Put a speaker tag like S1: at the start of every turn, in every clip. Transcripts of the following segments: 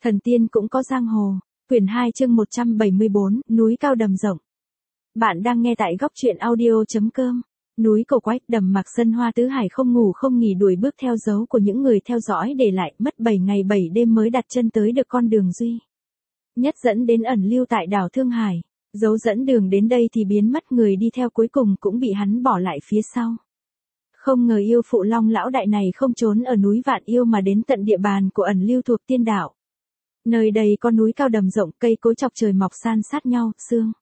S1: Thần tiên cũng có giang hồ. Quyển 2 chương 174, núi cao đầm rộng. Bạn đang nghe tại góc truyện audio.com. Núi cổ quái, đầm Mạc Sơn Hoa Tứ Hải không ngủ không nghỉ đuổi bước theo dấu của những người theo dõi để lại, mất 7 ngày 7 đêm mới đặt chân tới được con đường duy nhất dẫn đến ẩn lưu tại đảo Thương Hải. Dấu dẫn đường đến đây thì biến mất, người đi theo cuối cùng cũng bị hắn bỏ lại phía sau. Không ngờ yêu phụ Long lão đại này không trốn ở núi Vạn Yêu mà đến tận địa bàn của ẩn lưu thuộc tiên đảo. Nơi đây có núi cao đầm rộng, cây cối chọc trời mọc san sát nhau, sương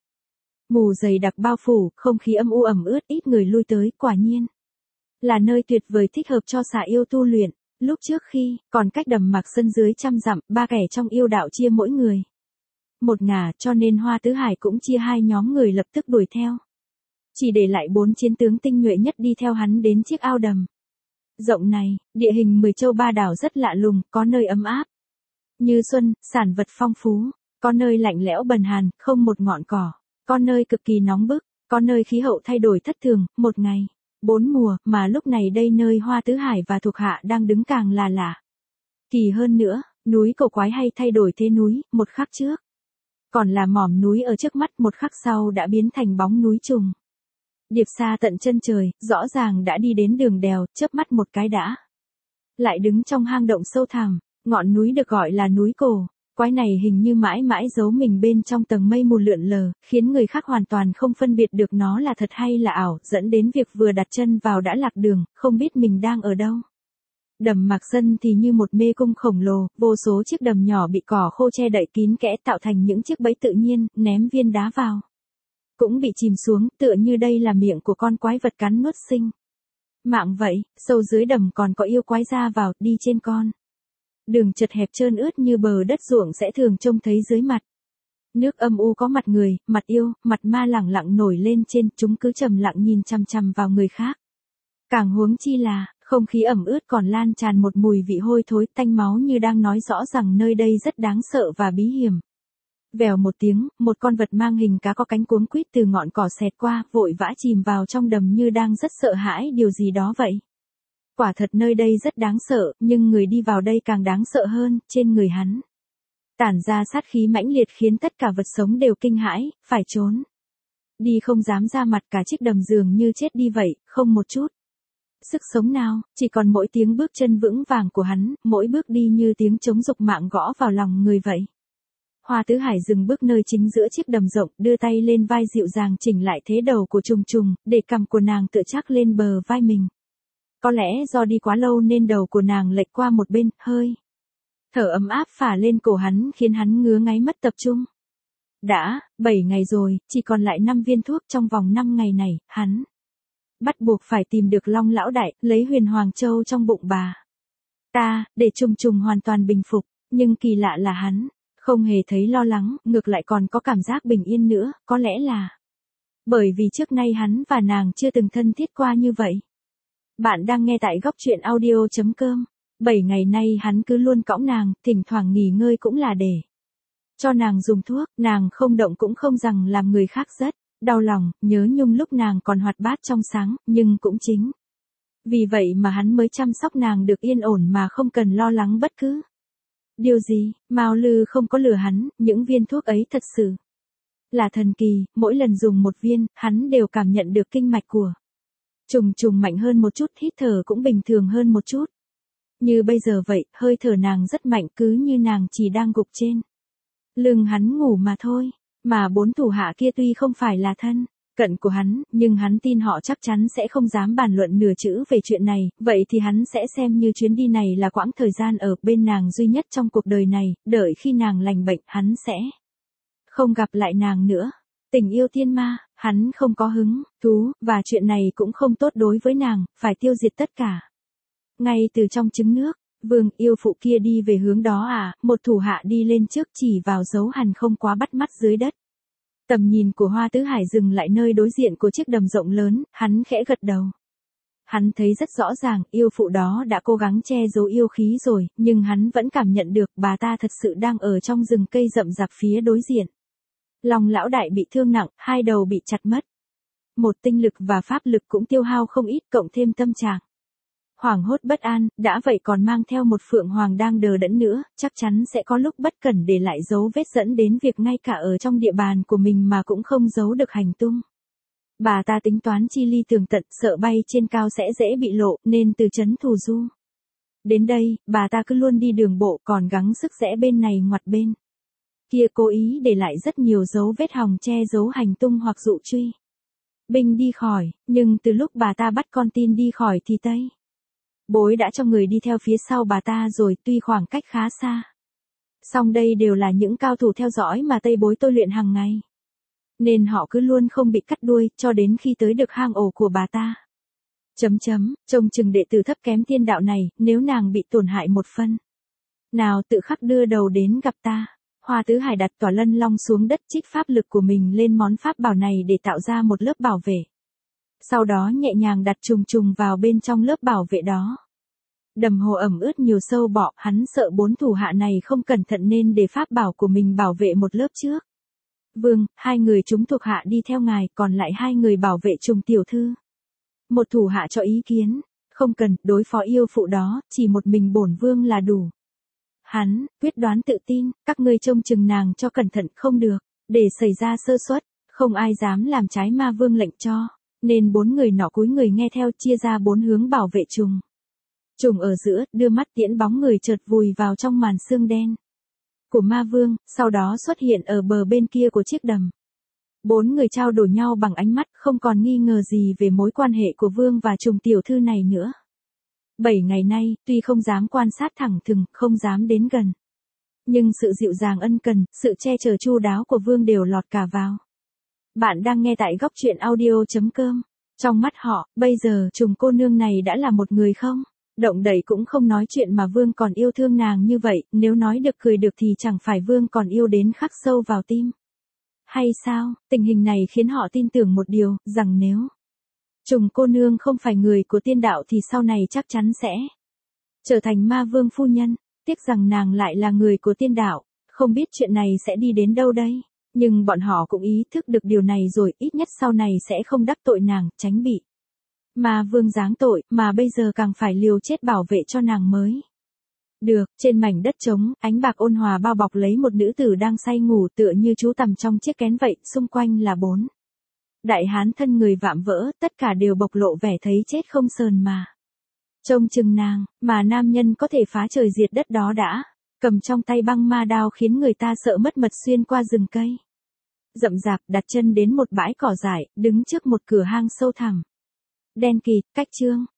S1: mù dày đặc bao phủ, không khí âm u ẩm ướt, ít người lui tới, quả nhiên là nơi tuyệt vời thích hợp cho xà yêu tu luyện. Lúc trước khi còn cách đầm Mạc Sơn dưới trăm dặm, ba kẻ trong yêu đạo chia mỗi người một ngả, cho nên Hoa Tứ Hải cũng chia hai nhóm người lập tức đuổi theo. Chỉ để lại 4 chiến tướng tinh nhuệ nhất đi theo hắn đến chiếc ao đầm rộng này. Địa hình 10 châu ba đảo rất lạ lùng, có nơi ấm áp như xuân, sản vật phong phú, có nơi lạnh lẽo bần hàn, không một ngọn cỏ, có nơi cực kỳ nóng bức, có nơi khí hậu thay đổi thất thường, một ngày 4 mùa, mà lúc này đây nơi Hoa Tứ Hải và thuộc hạ đang đứng càng là lạ kỳ hơn nữa. Núi cổ quái hay thay đổi thế núi, một khắc trước còn là mỏm núi ở trước mắt, một khắc sau đã biến thành bóng núi trùng điệp xa tận chân trời, rõ ràng đã đi đến đường đèo, chớp mắt một cái đã lại đứng trong hang động sâu thẳm. Ngọn núi được gọi là núi cổ quái này hình như mãi mãi giấu mình bên trong tầng mây mù lượn lờ, khiến người khác hoàn toàn không phân biệt được nó là thật hay là ảo, dẫn đến việc vừa đặt chân vào đã lạc đường, không biết mình đang ở đâu. Đầm Mạc Sơn thì như một mê cung khổng lồ, vô số chiếc đầm nhỏ bị cỏ khô che đậy kín kẽ tạo thành những chiếc bẫy tự nhiên, ném viên đá vào cũng bị chìm xuống, tựa như đây là miệng của con quái vật cắn nuốt sinh mạng vậy. Sâu dưới đầm còn có yêu quái ra vào, đi trên con đường chật hẹp trơn ướt như bờ đất ruộng sẽ thường trông thấy dưới mặt nước âm u có mặt người, mặt yêu, mặt ma lẳng lặng nổi lên trên, chúng cứ trầm lặng nhìn chằm chằm vào người khác. Càng huống chi là, không khí ẩm ướt còn lan tràn một mùi vị hôi thối tanh máu như đang nói rõ rằng nơi đây rất đáng sợ và bí hiểm. Vèo một tiếng, một con vật mang hình cá có cánh cuống quýt từ ngọn cỏ xẹt qua, vội vã chìm vào trong đầm như đang rất sợ hãi điều gì đó vậy. Quả thật nơi đây rất đáng sợ, nhưng người đi vào đây càng đáng sợ hơn, trên người hắn tản ra sát khí mãnh liệt khiến tất cả vật sống đều kinh hãi, phải trốn đi không dám ra mặt, cả chiếc đầm dường như chết đi vậy, không một chút sức sống nào, chỉ còn mỗi tiếng bước chân vững vàng của hắn, mỗi bước đi như tiếng trống dục mạng gõ vào lòng người vậy. Hoa Tứ Hải dừng bước nơi chính giữa chiếc đầm rộng, đưa tay lên vai dịu dàng chỉnh lại thế đầu của Trùng Trùng, để cằm của nàng tựa chắc lên bờ vai mình. Có lẽ do đi quá lâu nên đầu của nàng lệch qua một bên, hơi thở ấm áp phả lên cổ hắn khiến hắn ngứa ngáy mất tập trung. Đã 7 ngày rồi, chỉ còn lại 5 viên thuốc, trong vòng 5 ngày này, hắn bắt buộc phải tìm được Long lão đại, lấy Huyền Hoàng Châu trong bụng bà ta, để Trùng Trùng hoàn toàn bình phục. Nhưng kỳ lạ là hắn không hề thấy lo lắng, ngược lại còn có cảm giác bình yên nữa, có lẽ là bởi vì trước nay hắn và nàng chưa từng thân thiết qua như vậy. Bạn đang nghe tại góc truyện audio.com. 7 ngày nay hắn cứ luôn cõng nàng, thỉnh thoảng nghỉ ngơi cũng là để cho nàng dùng thuốc, nàng không động cũng không rằng làm người khác rất đau lòng, nhớ nhung lúc nàng còn hoạt bát trong sáng, nhưng cũng chính vì vậy mà hắn mới chăm sóc nàng được yên ổn mà không cần lo lắng bất cứ điều gì. Mao Lư không có lừa hắn, những viên thuốc ấy thật sự là thần kỳ, mỗi lần dùng một viên, hắn đều cảm nhận được kinh mạch của Trùng Trùng mạnh hơn một chút, hít thở cũng bình thường hơn một chút. Như bây giờ vậy, hơi thở nàng rất mạnh, cứ như nàng chỉ đang gục trên lưng hắn ngủ mà thôi. Mà 4 thủ hạ kia tuy không phải là thân cận của hắn, nhưng hắn tin họ chắc chắn sẽ không dám bàn luận nửa chữ về chuyện này, vậy thì hắn sẽ xem như chuyến đi này là quãng thời gian ở bên nàng duy nhất trong cuộc đời này, đợi khi nàng lành bệnh, hắn sẽ không gặp lại nàng nữa. Tình yêu tiên ma, hắn không có hứng thú, và chuyện này cũng không tốt đối với nàng, phải tiêu diệt tất cả. Ngay từ trong trứng nước, Vương yêu phụ kia đi về hướng đó à, một thủ hạ đi lên trước chỉ vào dấu hằn không quá bắt mắt dưới đất. Tầm nhìn của Hoa Tứ Hải dừng lại nơi đối diện của chiếc đầm rộng lớn, hắn khẽ gật đầu. Hắn thấy rất rõ ràng, yêu phụ đó đã cố gắng che giấu yêu khí rồi, nhưng hắn vẫn cảm nhận được bà ta thật sự đang ở trong rừng cây rậm rạp phía đối diện. Long lão đại bị thương nặng, 2 đầu bị chặt mất. Một tinh lực và pháp lực cũng tiêu hao không ít, cộng thêm tâm trạng Hoảng hốt bất an, đã vậy còn mang theo một phượng hoàng đang đờ đẫn nữa, chắc chắn sẽ có lúc bất cẩn để lại dấu vết dẫn đến việc ngay cả ở trong địa bàn của mình mà cũng không giấu được hành tung. Bà ta tính toán chi ly tường tận, sợ bay trên cao sẽ dễ bị lộ, nên từ trấn Thù Du đến đây, bà ta cứ luôn đi đường bộ, còn gắng sức rẽ bên này ngoặt bên kia, cố ý để lại rất nhiều dấu vết hòng che giấu hành tung hoặc dụ truy binh đi khỏi, nhưng từ lúc bà ta bắt con tin đi khỏi thì Tây Bối đã cho người đi theo phía sau bà ta rồi, tuy khoảng cách khá xa. Song đây đều là những cao thủ theo dõi mà Tây Bối tôi luyện hàng ngày. Nên họ cứ luôn không bị cắt đuôi, cho đến khi tới được hang ổ của bà ta. Trông chừng đệ tử thấp kém tiên đạo này, nếu nàng bị tổn hại một phân. Nào tự khắc đưa đầu đến gặp ta. Hoa Tứ Hải đặt Tỏa Lân Long xuống đất, trích pháp lực của mình lên món pháp bảo này để tạo ra một lớp bảo vệ. Sau đó nhẹ nhàng đặt trùng vào bên trong lớp bảo vệ đó. Đầm hồ ẩm ướt nhiều sâu bọ, hắn sợ 4 thủ hạ này không cẩn thận nên để pháp bảo của mình bảo vệ một lớp trước. Vương, 2 người chúng thuộc hạ đi theo ngài, còn lại 2 người bảo vệ Trùng tiểu thư. Một thủ hạ cho ý kiến, không cần, đối phó yêu phụ đó, chỉ một mình bổn vương là đủ. Hắn, quyết đoán tự tin, các ngươi trông chừng nàng cho cẩn thận, không được, để xảy ra sơ suất, không ai dám làm trái ma vương lệnh cho. Nên 4 người nọ cúi người nghe theo, chia ra 4 hướng bảo vệ Trùng. Trùng ở giữa, đưa mắt tiễn bóng người chợt vùi vào trong màn sương đen của ma vương, sau đó xuất hiện ở bờ bên kia của chiếc đầm. 4 người trao đổi nhau bằng ánh mắt, không còn nghi ngờ gì về mối quan hệ của vương và Trùng tiểu thư này nữa. 7 ngày nay, tuy không dám quan sát thẳng thừng, không dám đến gần, nhưng sự dịu dàng ân cần, sự che chở chu đáo của vương đều lọt cả vào. Bạn đang nghe tại góc truyện audio.com. Trong mắt họ, bây giờ Trùng cô nương này đã là một người không động đậy cũng không nói chuyện mà vương còn yêu thương nàng như vậy, nếu nói được cười được thì chẳng phải vương còn yêu đến khắc sâu vào tim. Hay sao? Tình hình này khiến họ tin tưởng một điều, rằng nếu Trùng cô nương không phải người của tiên đạo thì sau này chắc chắn sẽ trở thành ma vương phu nhân. Tiếc rằng nàng lại là người của tiên đạo, không biết chuyện này sẽ đi đến đâu đây. Nhưng bọn họ cũng ý thức được điều này rồi, ít nhất sau này sẽ không đắc tội nàng, tránh bị ma vương giáng tội, mà bây giờ càng phải liều chết bảo vệ cho nàng mới được. Trên mảnh đất trống, ánh bạc ôn hòa bao bọc lấy một nữ tử đang say ngủ, tựa như chú tằm trong chiếc kén vậy, xung quanh là 4 đại hán thân người vạm vỡ, tất cả đều bộc lộ vẻ thấy chết không sờn mà trông chừng nàng, mà nam nhân có thể phá trời diệt đất đó đã cầm trong tay băng ma đao khiến người ta sợ mất mật xuyên qua rừng cây rậm rạp, đặt chân đến một bãi cỏ dại, đứng trước một cửa hang sâu thẳm đen kịt. Cách chương